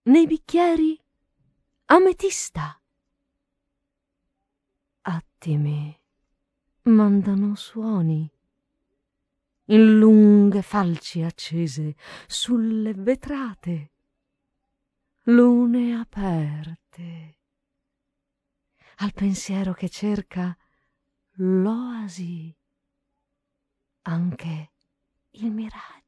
nei bicchieri ametista. Attimi mandano suoni in lunghe falci accese sulle vetrate, lune aperte, al pensiero che cerca l'oasi, anche il miraggio.